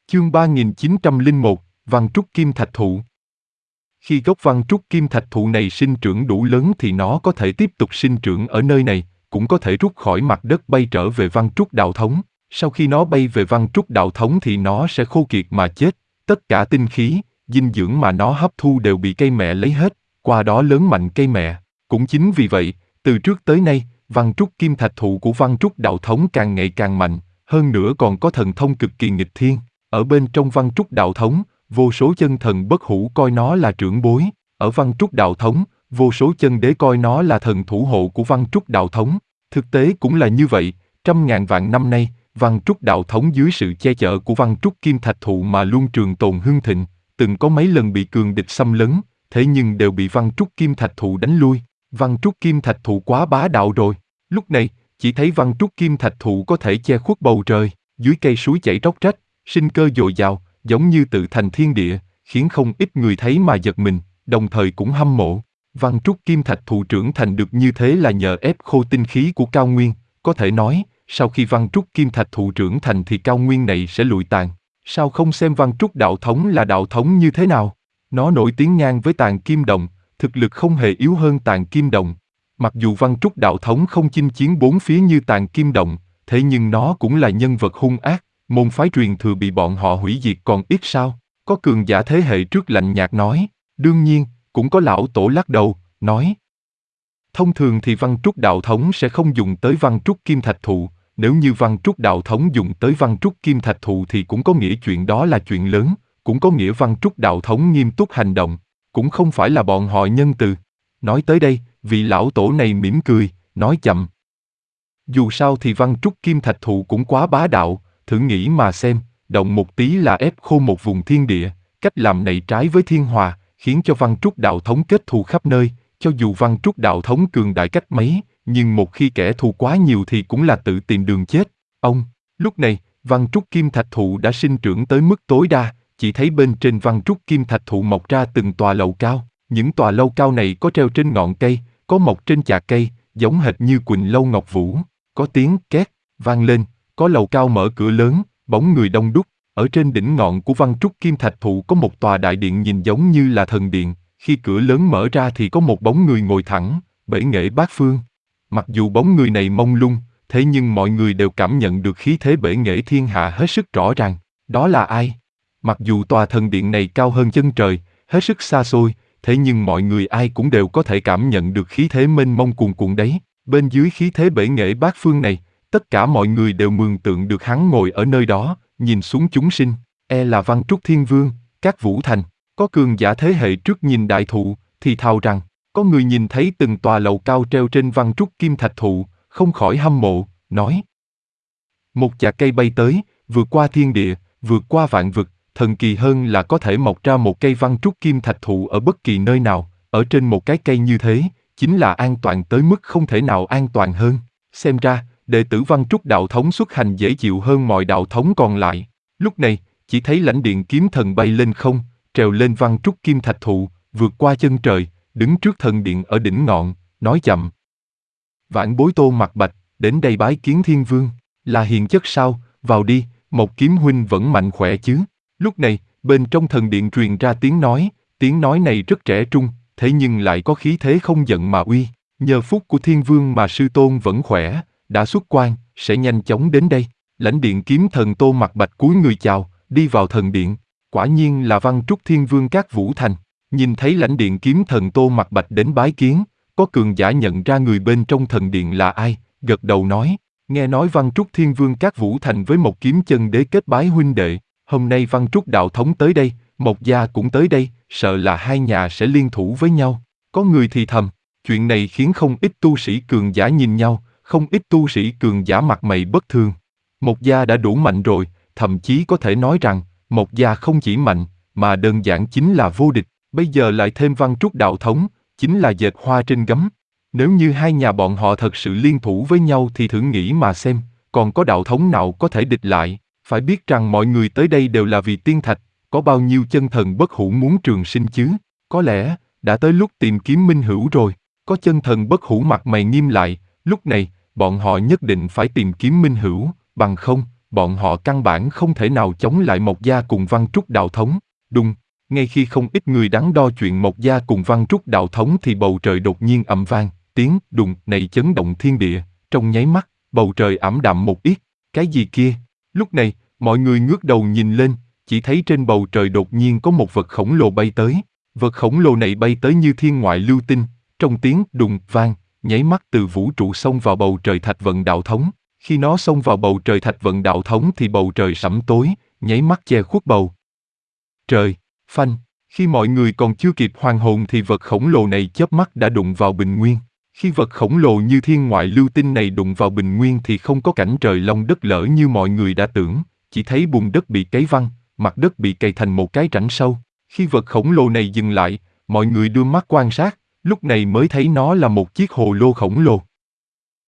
Chương 3901, Văn Trúc Kim Thạch Thụ. Khi gốc Văn Trúc Kim Thạch Thụ này sinh trưởng đủ lớn thì nó có thể tiếp tục sinh trưởng ở nơi này, cũng có thể rút khỏi mặt đất bay trở về Văn Trúc Đạo Thống. Sau khi nó bay về Văn Trúc Đạo Thống thì nó sẽ khô kiệt mà chết, tất cả tinh khí, dinh dưỡng mà nó hấp thu đều bị cây mẹ lấy hết, qua đó lớn mạnh cây mẹ. Cũng chính vì vậy, từ trước tới nay, Văn Trúc Kim Thạch Thụ của Văn Trúc Đạo Thống càng ngày càng mạnh, hơn nữa còn có thần thông cực kỳ nghịch thiên. Ở bên trong Văn Trúc Đạo Thống, vô số chân thần bất hủ coi nó là trưởng bối. Ở Văn Trúc Đạo Thống, vô số chân đế coi nó là thần thủ hộ của Văn Trúc Đạo Thống. Thực tế cũng là như vậy, trăm ngàn vạn năm nay, Văn Trúc Đạo Thống dưới sự che chở của Văn Trúc Kim Thạch Thụ mà luôn trường tồn hưng thịnh, từng có mấy lần bị cường địch xâm lấn, thế nhưng đều bị Văn Trúc Kim Thạch Thụ đánh lui. Văn Trúc Kim Thạch Thụ quá bá đạo rồi. Lúc này, chỉ thấy Văn Trúc Kim Thạch Thụ có thể che khuất bầu trời, dưới cây suối chảy róc rách, sinh cơ dồi dào, giống như tự thành thiên địa, khiến không ít người thấy mà giật mình, đồng thời cũng hâm mộ. Văn Trúc Kim Thạch Thụ trưởng thành được như thế là nhờ ép khô tinh khí của cao nguyên, có thể nói, sau khi Văn Trúc Kim Thạch Thụ trưởng thành thì cao nguyên này sẽ lụi tàn. Sao không xem Văn Trúc Đạo Thống là đạo thống như thế nào? Nó nổi tiếng ngang với Tàn Kim Đồng, thực lực không hề yếu hơn Tàn Kim Đồng. Mặc dù Văn Trúc Đạo Thống không chinh chiến bốn phía như Tàn Kim Đồng, thế nhưng nó cũng là nhân vật hung ác, môn phái truyền thừa bị bọn họ hủy diệt còn ít sao? Có cường giả thế hệ trước lạnh nhạt nói. Đương nhiên, cũng có lão tổ lắc đầu, nói. Thông thường thì Văn Trúc Đạo Thống sẽ không dùng tới Văn Trúc Kim Thạch Thụ, nếu như Văn Trúc Đạo Thống dùng tới Văn Trúc Kim Thạch Thụ thì cũng có nghĩa chuyện đó là chuyện lớn, cũng có nghĩa Văn Trúc Đạo Thống nghiêm túc hành động, cũng không phải là bọn họ nhân từ. Nói tới đây, vị lão tổ này mỉm cười, nói chậm. Dù sao thì Văn Trúc Kim Thạch Thụ cũng quá bá đạo, thử nghĩ mà xem, động một tí là ép khô một vùng thiên địa, cách làm này trái với thiên hòa, khiến cho Văn Trúc Đạo Thống kết thù khắp nơi, cho dù Văn Trúc Đạo Thống cường đại cách mấy, nhưng một khi kẻ thù quá nhiều thì cũng là tự tìm đường chết. Lúc này, Văn Trúc Kim Thạch Thụ đã sinh trưởng tới mức tối đa, chỉ thấy bên trên Văn Trúc Kim Thạch Thụ mọc ra từng tòa lầu cao, những tòa lâu cao này có treo trên ngọn cây, có mọc trên chạc cây, giống hệt như Quỳnh Lâu Ngọc Vũ, có tiếng két vang lên, có lầu cao mở cửa lớn, bóng người đông đúc. Ở trên đỉnh ngọn của Văn Trúc Kim Thạch Thụ có một tòa đại điện nhìn giống như là thần điện, khi cửa lớn mở ra thì có một bóng người ngồi thẳng, bể nghệ bát phương. Mặc dù bóng người này mông lung, thế nhưng mọi người đều cảm nhận được khí thế bể nghệ thiên hạ hết sức rõ ràng. Đó là ai? Mặc dù tòa thần điện này cao hơn chân trời, hết sức xa xôi, thế nhưng mọi người ai cũng đều có thể cảm nhận được khí thế mênh mông cuồn cuộn đấy. Bên dưới khí thế bể nghệ bát phương này, tất cả mọi người đều mường tượng được hắn ngồi ở nơi đó, nhìn xuống chúng sinh, là Văn Trúc Thiên Vương, các Vũ Thành. Có cường giả thế hệ trước nhìn đại thụ, thì thào rằng, có người nhìn thấy từng tòa lầu cao treo trên Văn Trúc Kim Thạch Thụ, không khỏi hâm mộ, nói. Một chạc cây bay tới, vượt qua thiên địa, vượt qua vạn vực, thần kỳ hơn là có thể mọc ra một cây Văn Trúc Kim Thạch Thụ ở bất kỳ nơi nào, ở trên một cái cây như thế, chính là an toàn tới mức không thể nào an toàn hơn. Xem ra, đệ tử Văn Trúc Đạo Thống xuất hành dễ chịu hơn mọi đạo thống còn lại. Lúc này, chỉ thấy lãnh điện kiếm thần bay lên không, trèo lên Văn Trúc Kim Thạch Thụ, vượt qua chân trời, đứng trước thần điện ở đỉnh ngọn, nói chậm. Vãn bối Tô Mặc Bạch, đến đây bái kiến Thiên Vương, là hiền chất sao, vào đi, một kiếm huynh vẫn mạnh khỏe chứ. Lúc này, bên trong thần điện truyền ra tiếng nói này rất trẻ trung, thế nhưng lại có khí thế không giận mà uy. Nhờ phúc của Thiên Vương mà sư tôn vẫn khỏe, đã xuất quan, sẽ nhanh chóng đến đây. Lãnh điện kiếm thần Tô Mặc Bạch cúi người chào, đi vào thần điện. Quả nhiên là Văn Trúc Thiên Vương các Vũ Thành. Nhìn thấy lãnh điện kiếm thần Tô Mặc Bạch đến bái kiến, có cường giả nhận ra người bên trong thần điện là ai, gật đầu nói, nghe nói Văn Trúc Thiên Vương các Vũ Thành với một kiếm chân đế kết bái huynh đệ, hôm nay Văn Trúc Đạo Thống tới đây, Mộc Gia cũng tới đây, sợ là hai nhà sẽ liên thủ với nhau. Có người thì thầm, chuyện này khiến không ít tu sĩ cường giả nhìn nhau, không ít tu sĩ cường giả mặt mày bất thường. Mộc Gia đã đủ mạnh rồi, thậm chí có thể nói rằng, Mộc Gia không chỉ mạnh, mà đơn giản chính là vô địch, bây giờ lại thêm Văn Trúc Đạo Thống, chính là dệt hoa trên gấm. Nếu như hai nhà bọn họ thật sự liên thủ với nhau thì thử nghĩ mà xem, còn có đạo thống nào có thể địch lại. Phải biết rằng mọi người tới đây đều là vì tiên thạch, có bao nhiêu chân thần bất hủ muốn trường sinh chứ? Có lẽ, đã tới lúc tìm kiếm minh hữu rồi. Có chân thần bất hủ mặt mày nghiêm lại, lúc này, bọn họ nhất định phải tìm kiếm minh hữu, bằng không, bọn họ căn bản không thể nào chống lại Mộc Gia cùng Văn Trúc đạo thống. Đùng, ngay khi không ít người đắn đo chuyện Mộc Gia cùng Văn Trúc đạo thống thì bầu trời đột nhiên ầm vang, tiếng đùng này chấn động thiên địa, trong nháy mắt, bầu trời ảm đạm một ít, cái gì kia? Lúc này, mọi người ngước đầu nhìn lên, chỉ thấy trên bầu trời đột nhiên có một vật khổng lồ bay tới. Vật khổng lồ này bay tới như thiên ngoại lưu tinh, trong tiếng đùng vang, nháy mắt từ vũ trụ xông vào bầu trời Thạch Vận đạo thống. Khi nó xông vào bầu trời Thạch Vận đạo thống thì bầu trời sẫm tối, nháy mắt che khuất bầu trời. Phanh, khi mọi người còn chưa kịp hoàn hồn thì vật khổng lồ này chớp mắt đã đụng vào bình nguyên. Khi vật khổng lồ như thiên ngoại lưu tinh này đụng vào bình nguyên thì không có cảnh trời long đất lở như mọi người đã tưởng, chỉ thấy bùn đất bị cấy văng, mặt đất bị cày thành một cái rãnh sâu. Khi vật khổng lồ này dừng lại, mọi người đưa mắt quan sát, lúc này mới thấy nó là một chiếc hồ lô khổng lồ.